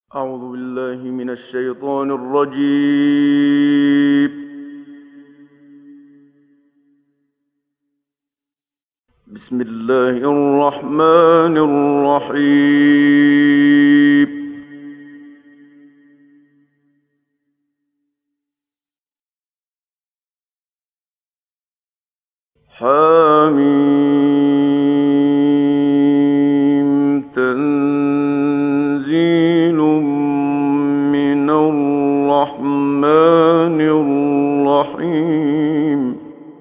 أعوذ بالله من الشيطان الرجيم. بسم الله الرحمن الرحيم. حميم تنزيل من الرحمن الرحيم.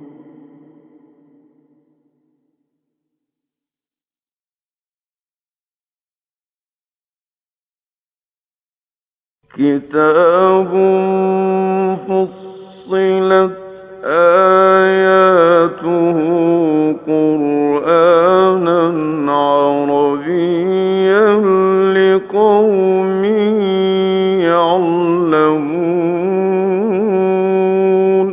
كتاب فصلت آياته قرآنا عربيا لقوم يعلمون.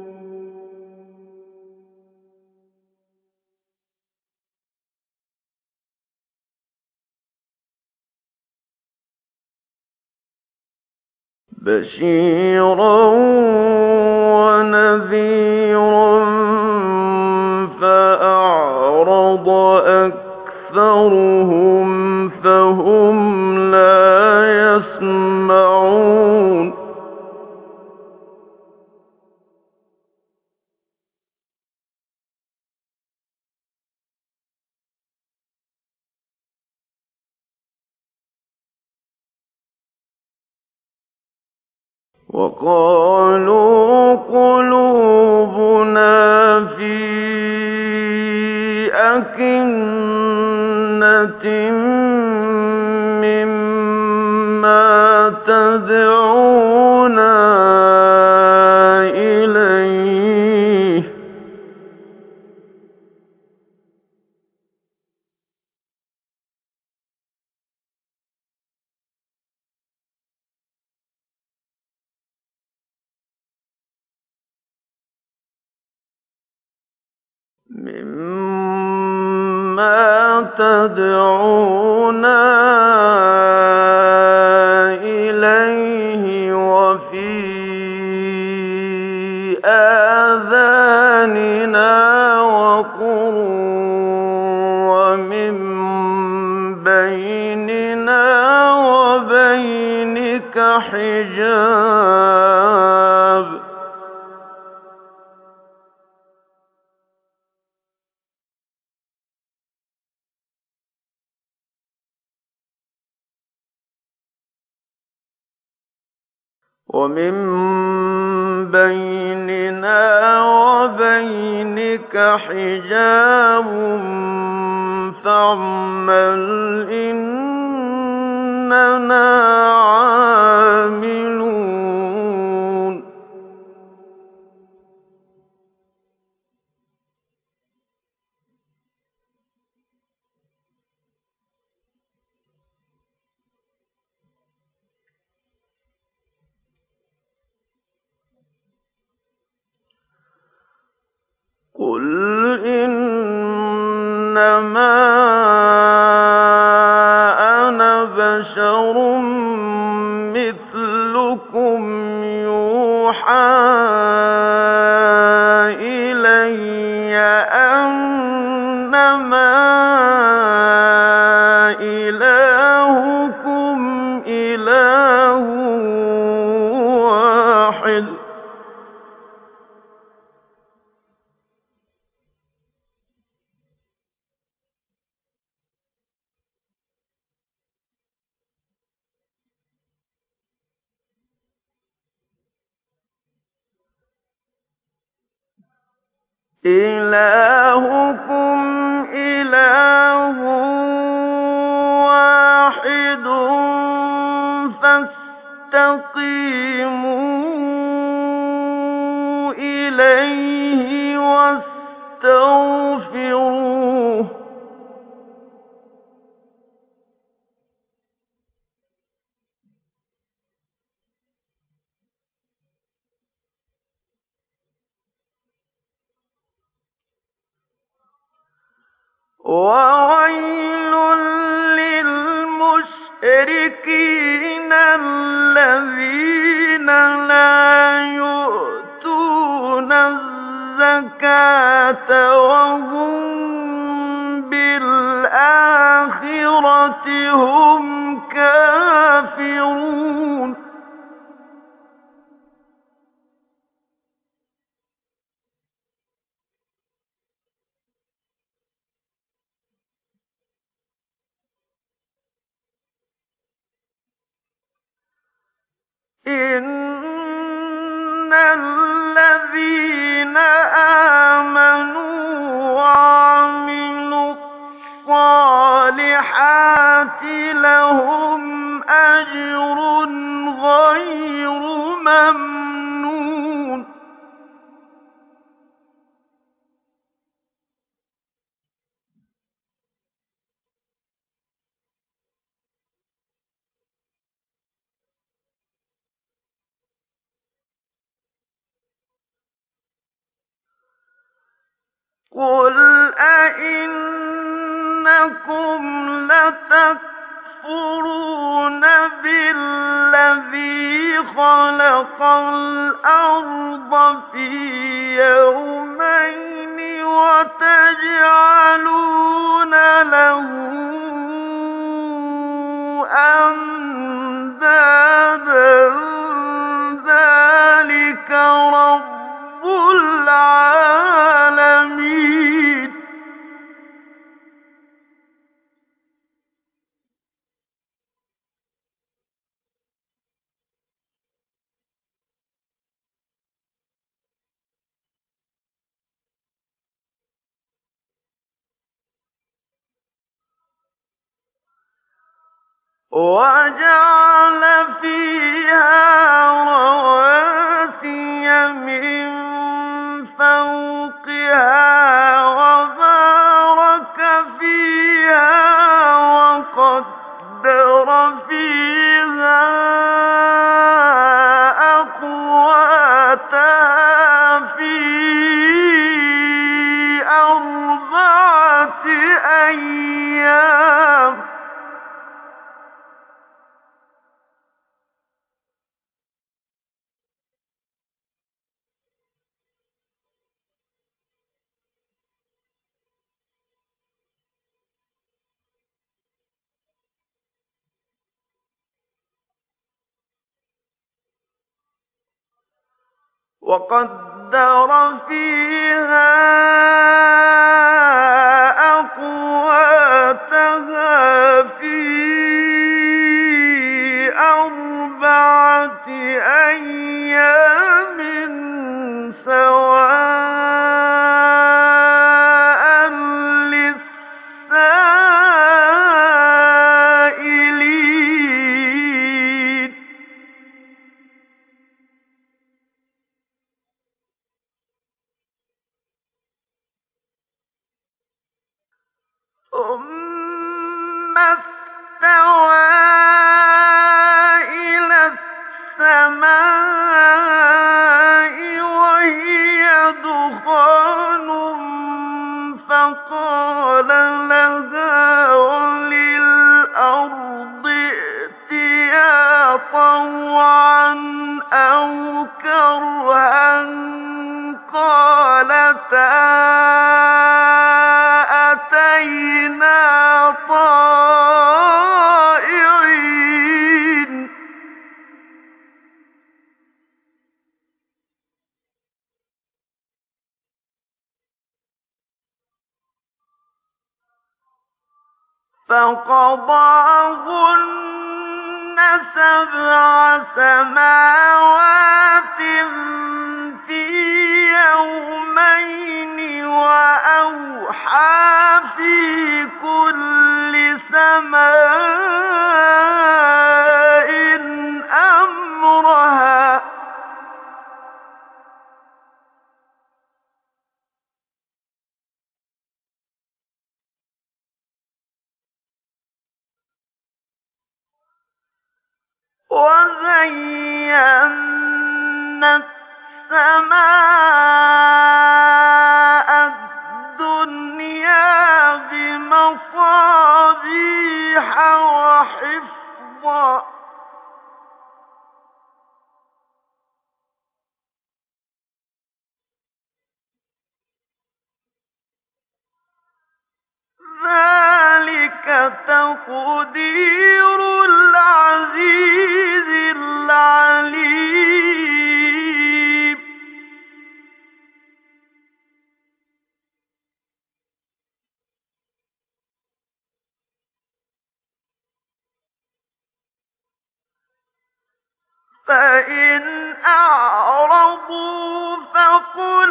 بشيرا ونذيرا فأعرض أكثرهم فهم لا يسمعون. وقالوا قلوبنا في أكنة مما تدعونا إليه وفي آذاننا وقر ومن بيننا وبينك حجاب. ومن بيننا وبينك حجاب فاعمل إننا عاملون. قل إنما أنا بشر مثلكم يوحى إلي أنما إلهكم إله واحد. إلهكم إله واحد فاستقيموا إليه واستغفروه. وويل للمشركين الذين لا يؤتون الزكاة وهم بالآخرة هم كافرون إن الذين آمنوا وعملوا الصالحات لهم أجر غير ممنون قل أئنكم لتكفرون بالذي خلق الأرض في يومين وتجعلون له أندادا ذلك رب العالمين وجعل فيها رواسي من فوقها وبارك فيها وقدر فيها أقواتها في أربعة أيام وقدر فيها أقواتها في أربعة أيام سواء للسائلين ثم استوى إلى السماء وهي دخان فقال لها وللأرض ائتيا طوعا أو كرها قالتا أتينا طائعين فقضاهن سبع سماوات في يومين وأوحى في كل سماء أمرها وزينا السماء الدنيا بمصابيح وحفظا تَقْدِيرُ الْعَزِيزِ الْعَلِيمِ فَإِنْ أَعْرَضُوا فَقُلْ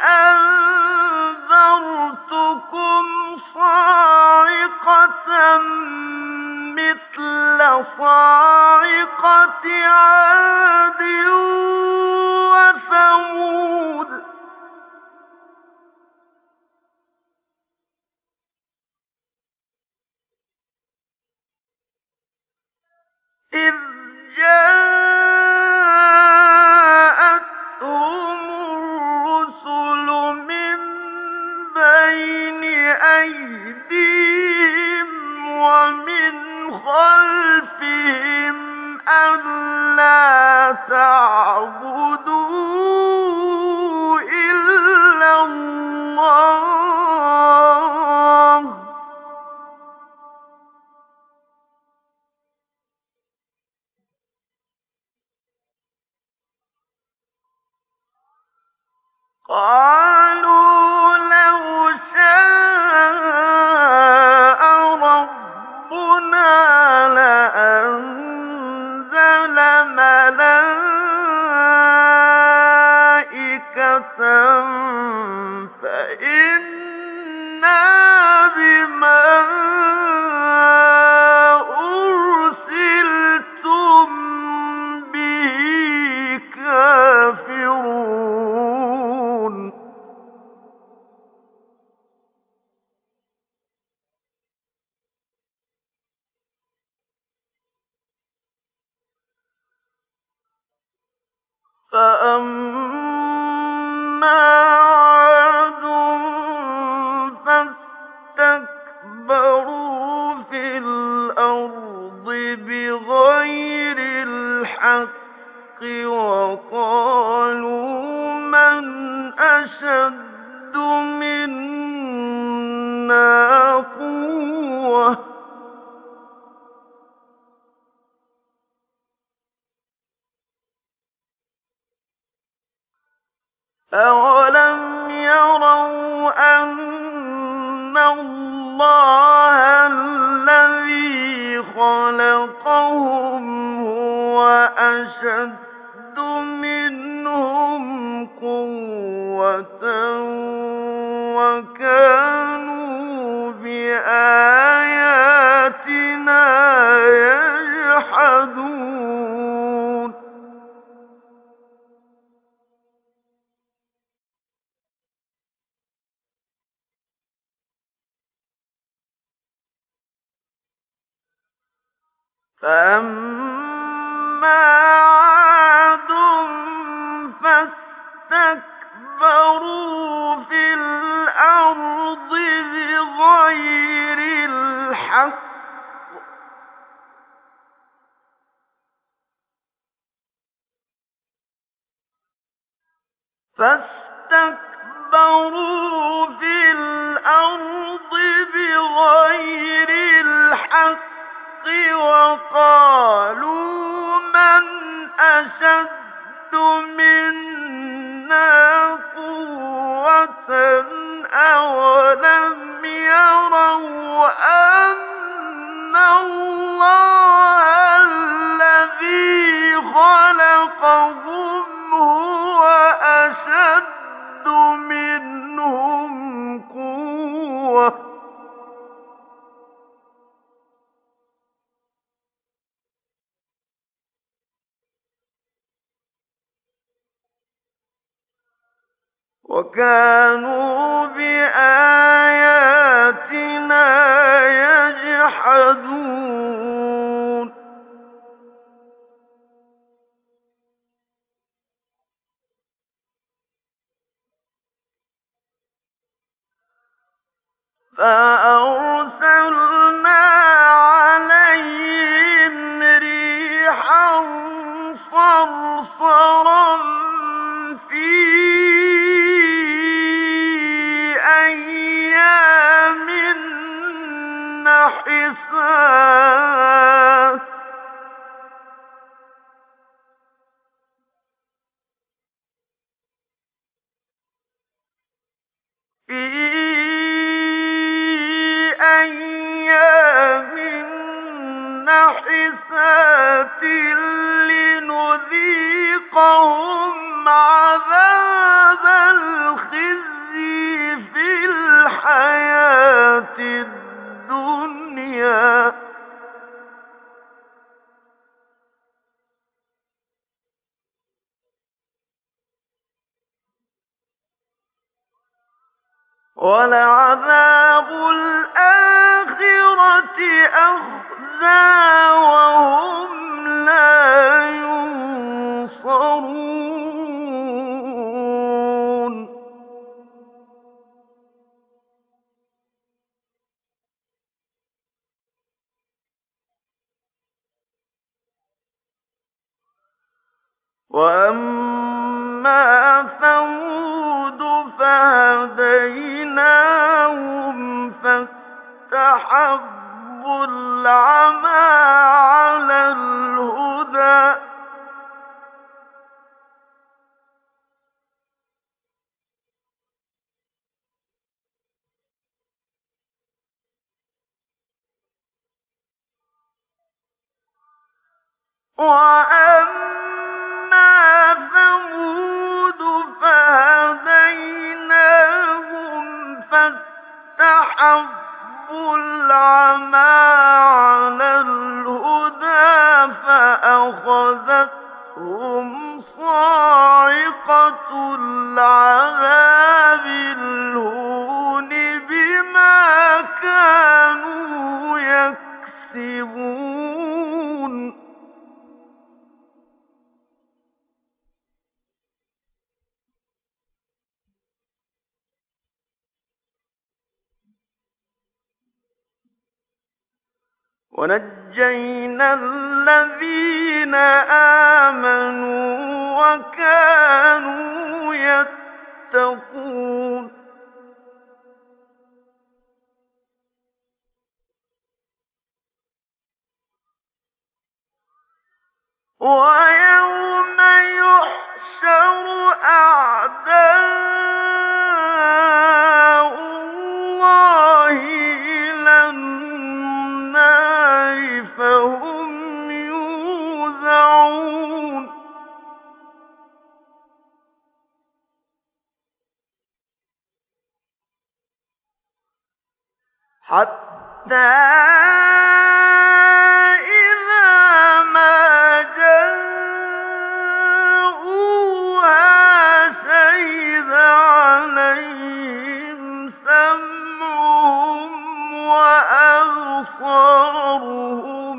أَنذَرْتُكُمْ صَاعِقَةً مِّثْلَ صَاعِقَةِ عَادٍ وَثَمُودَ إِذْ جَاءَتْهُمُ الرُّسُلُ مِن بَيْنِ أَيْدِيهِمْ وَمِنْ خَلْفِهِمْ أَلَّا تَعْبُدُوا إِلَّا اللَّهَ قَالُوا لَوْ شَاءَ رَبُّنَا لَأَنزَلَ مَلَائِكَةً فَإِنَّا بِمَا أُرْسِلْتُم بِهِ كَافِرُونَ فَأَمَّا عَادٌ فَاسْتَكْبَرُوا فِي الْأَرْضِ بِغَيْرِ الْحَقِّ وَقَالُوا مَنْ أَشَدُّ مِنَّا قُوَّةً أَوَلَمْ يَرَوْا أَنَّ اللَّهَ الَّذِي خَلَقَهُمْ هُوَ أَشَدُّ مِنْهُمْ قُوَّةً وَكَانُوا بِآيَاتِنَا يَجْحَدُونَ فَأَمَّا عَادٌ فَاسْتَكْبَرُوا فِي الْأَرْضِ بِغَيْرِ الْحَقِّ وَقَالُوا مَنْ أَشَدُّ مِنَّا قُوَّةً أَوَلَمْ يَرَوْا أَنَّ اللَّهَ الَّذِي خَلَقَهُمْ هُوَ أَشَدُّ مِنْهُمْ قُوَّةً وَكَانُوا بِآيَاتِنَا يَجْحَدُونَ فَأَرْسَلْنَا عَلَيْهِمْ رِيحًا صَرْصَرًا فِي أَيَّامٍ نَّحِسٍ النَّافِثَاتِ فِي أَيَّامٍ نَّحِسَاتٍ لِّنُذِيقَهُمْ عَذَابَ الْخِزْيِ فِي الْحَيَاةِ الدُّنْيَا ۚ وَلَعَذَابُ الْآخِرَةِ أَخْزَىٰ وَهُمْ لَا يُنصَرُونَ وَأَمَّا ثَمُودُ فَهَدَيْنَاهُمْ فَاسْتَحَبُّوا الْعَمَىٰ عَلَى الْهُدَىٰ ۚ وَأَمَّا ثَمُودُ فَهَدَيْنَاهُمْ فَاسْتَحَبُّوا الْعَمَىٰ عَلَى الْهُدَىٰ فَأَخَذَتْهُمْ صَاعِقَةُ الْعَذَابِ الْهُونِ بِمَا كَانُوا يَكْسِبُونَ وَنَجَّيْنَا الَّذِينَ آمَنُوا وَكَانُوا يَتَّقُونَ وَيَوْمَ يُحْشَرُ أَعْدَاءُ اللَّهِ إِلَى النَّارِ فَهُمْ يُوزَعُونَ حَتَّىٰ إِذَا مَا جَاءُوهَا شَهِدَ عَلَيْهِمْ سَمْعُهُمْ وَأَبْصَارُهُمْ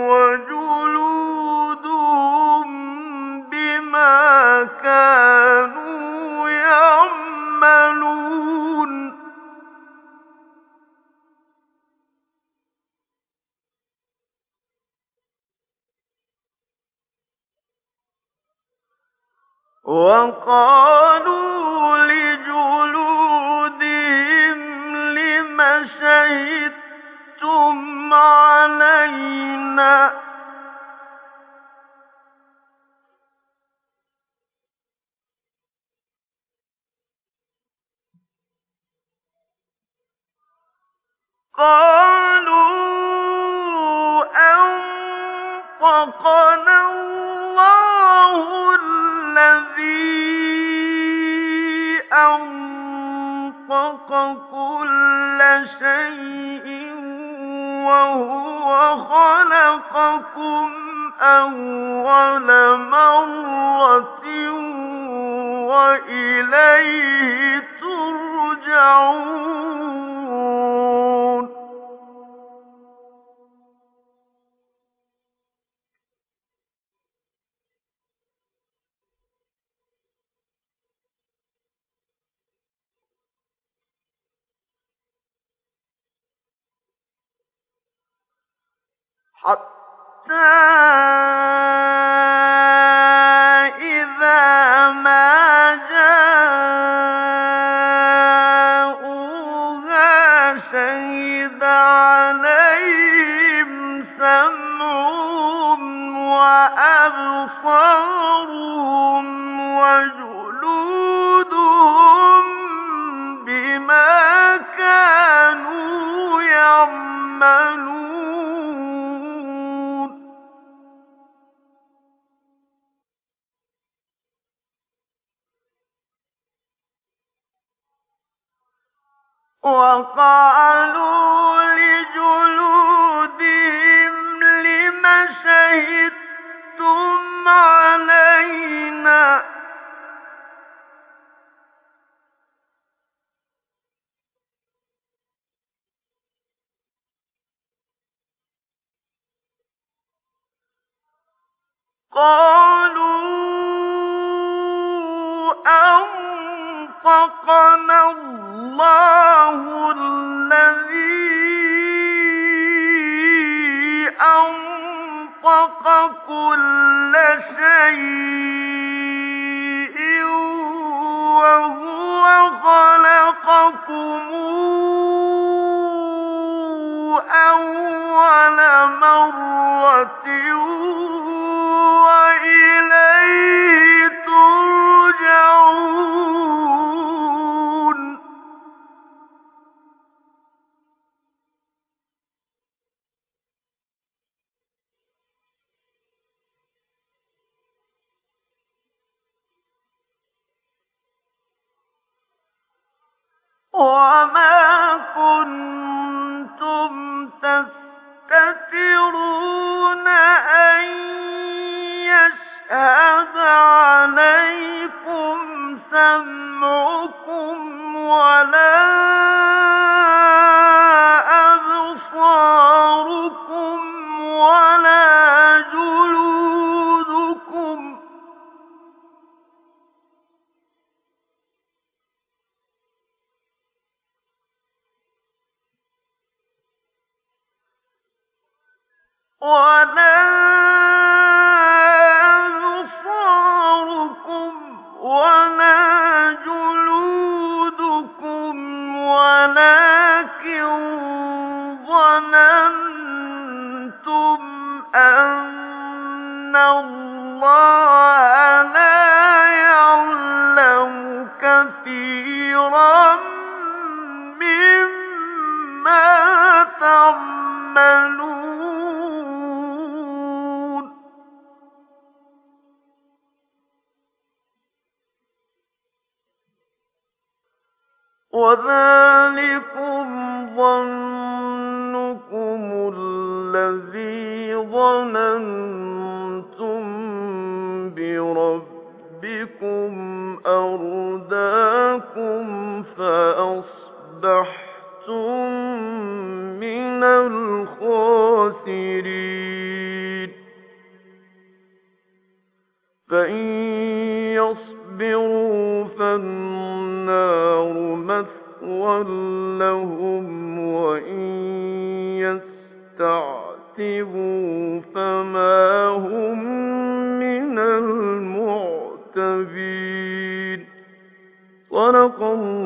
وَجُلُودُهُم بِمَا كَانُوا يَعْمَلُونَ وَقَالُوا لِجُلُودِهِمْ لِمَ شَهِدتُّمْ عَلَيْنَا ۖ قَالُوا أَنطَقَنَا اللَّهُ الَّذِي أَنطَقَ كُلَّ شَيْءٍ وَهُوَ خَلَقَكُمْ أَوَّلَ مَرَّةٍ وَإِلَيْهِ تُرْجَعُونَ حَتَّىٰ إِذَا مَا جَاءُوهَا شَهِدَ عَلَيْهِمْ أبصارهم وجلودهم بما كانوا يعملون وقالوا لجلودهم لم شهدتم علينا قالوا أنطقنا الله الذي أنطق كل شيء وهو خلقكم أول مرة وإليه ترجعون وما كنتم تستترون أن يشهد عليكم سمعكم ولا أبصاركم ولا جلودكم ولا أبصاركم ولا جلودكم ولكن ظننتم أن الله لا يعلم كثيرا مما تعملون وذلكم ظنكم الذي ظننتم بربكم أرداكم فأصبحتم من الخاسرين فإن يصبروا فالنار مثوى لهم وإن يستعتبوا فما هم من المعتبين صدق الله